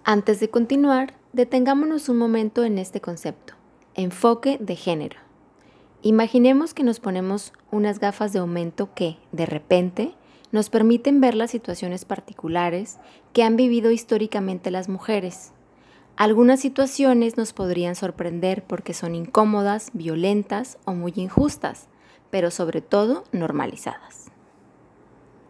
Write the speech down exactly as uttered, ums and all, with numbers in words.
Antes de continuar, detengámonos un momento en este concepto, enfoque de género. Imaginemos que nos ponemos unas gafas de aumento que, de repente, nos permiten ver las situaciones particulares que han vivido históricamente las mujeres. Algunas situaciones nos podrían sorprender porque son incómodas, violentas o muy injustas, pero sobre todo normalizadas.